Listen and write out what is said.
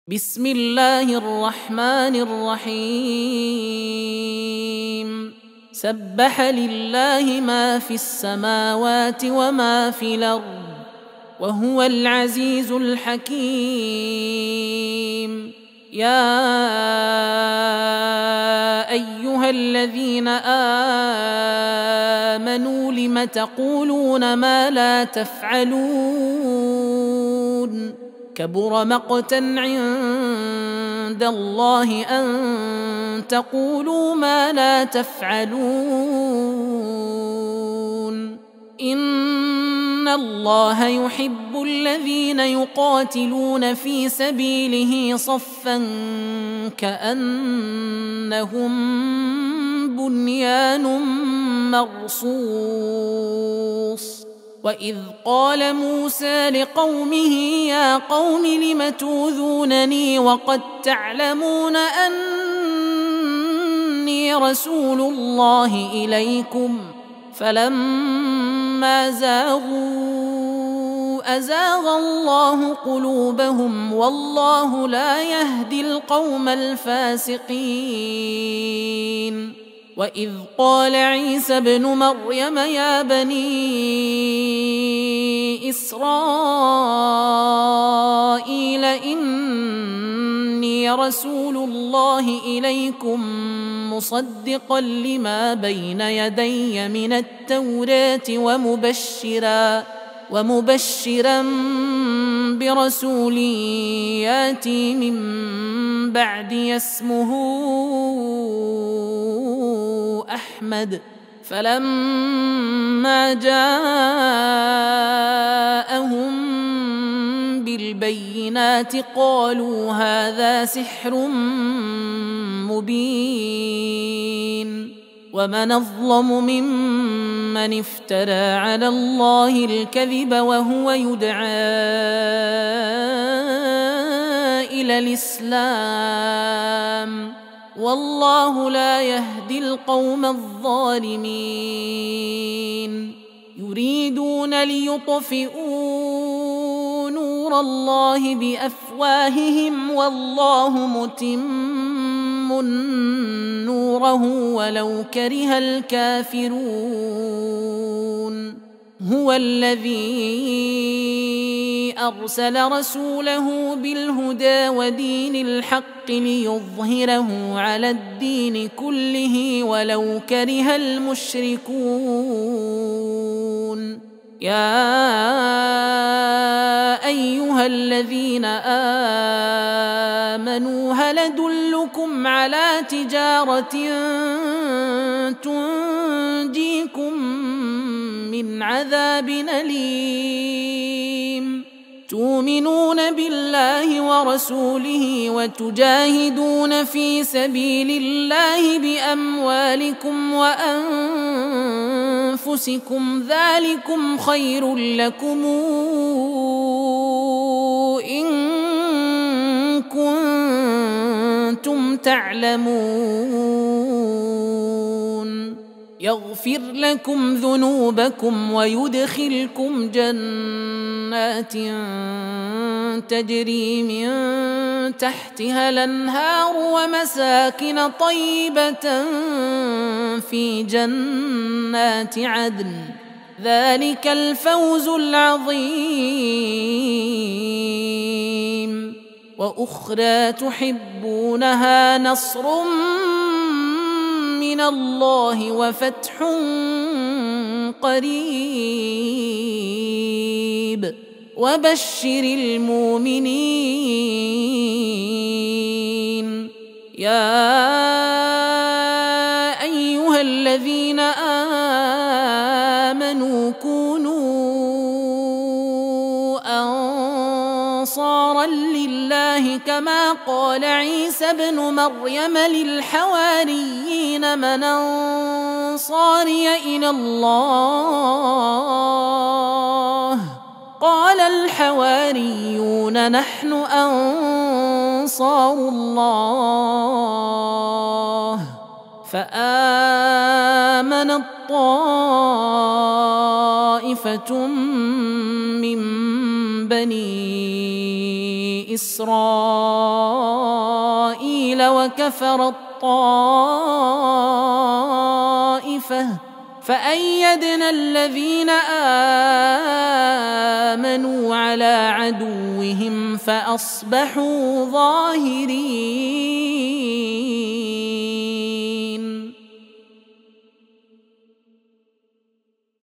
بسم الله الرحمن الرحيم سبح لله ما في السماوات وما في الأرض وهو العزيز الحكيم يا أيها الذين آمنوا لم تقولون ما لا تفعلون كبر مقتا عند الله أن تقولوا ما لا تفعلون إن الله يحب الذين يقاتلون في سبيله صفا كأنهم بنيان مرصوص وإذ قال موسى لقومه يا قوم لم تؤذونني وقد تعلمون أني رسول الله إليكم فلما زاغوا أزاغ الله قلوبهم والله لا يهدي القوم الفاسقين وإذ قال عيسى ابن مريم يا بني إسرائيل إني رسول الله إليكم مصدقا لما بين يدي من التوراة ومبشرا برسول ياتي من بعدي اسمه أحمد فلما جاءهم بالبينات قالوا هذا سحر مبين ومن أظلم ممن افترى على الله الكذب وهو يدعى إلى الإسلام والله لا يهدي القوم الظالمين يريدون ليطفئوا نور الله بأفواههم والله متم نوره ولو كره الكافرون هو الذي أرسل رسوله بالهدى ودين الحق ليظهره على الدين كله ولو كره المشركون يا أيها الذين آمنوا هل أدلكم على تجارة تنجيكم من عذاب أليم تؤمنون بالله ورسوله وتجاهدون في سبيل الله بأموالكم وأنفسكم ذلكم خير لكم إن كنتم تعلمون يغفر لكم ذنوبكم ويدخلكم جنات تجري من تحتها الأنهار ومساكن طيبة في جنات عدن ذلك الفوز العظيم وأخرى تحبونها نصر من الله وفتح قريب وبشر المؤمنين يا أيها الذين آمنوا كونوا أنصارا لله كما قال عيسى ابن مريم للحواريين من أنصاري إلى الله قال الحواريون نحن أنصار الله فآمنت طائفة من بني إسرائيل وكفر الطائفة فأيدنا الذين آمنوا على عدوهم فأصبحوا ظاهرين.